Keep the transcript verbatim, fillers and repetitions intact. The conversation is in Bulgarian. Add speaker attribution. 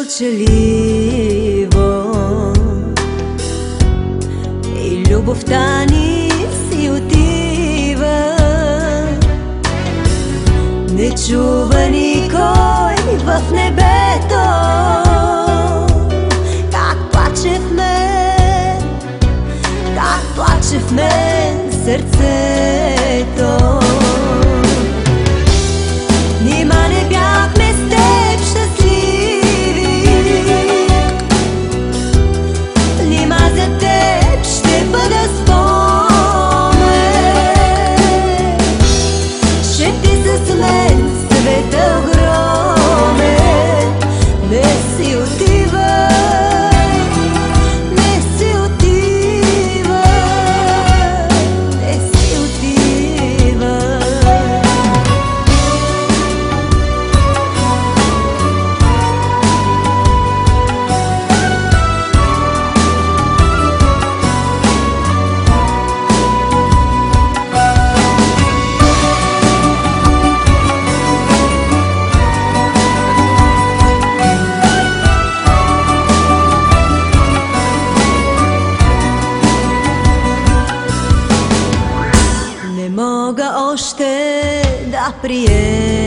Speaker 1: мълчаливо и любовта ни си отива. Не чува никой в небето как плаче в мен, как плаче в мен сърцето. Нима не бяхме с теб щастливи, нима за теб ще бъда спомен, че ти с мен света огромен. Не си отивай, не си отивай, не си отивай. Не мога още да приема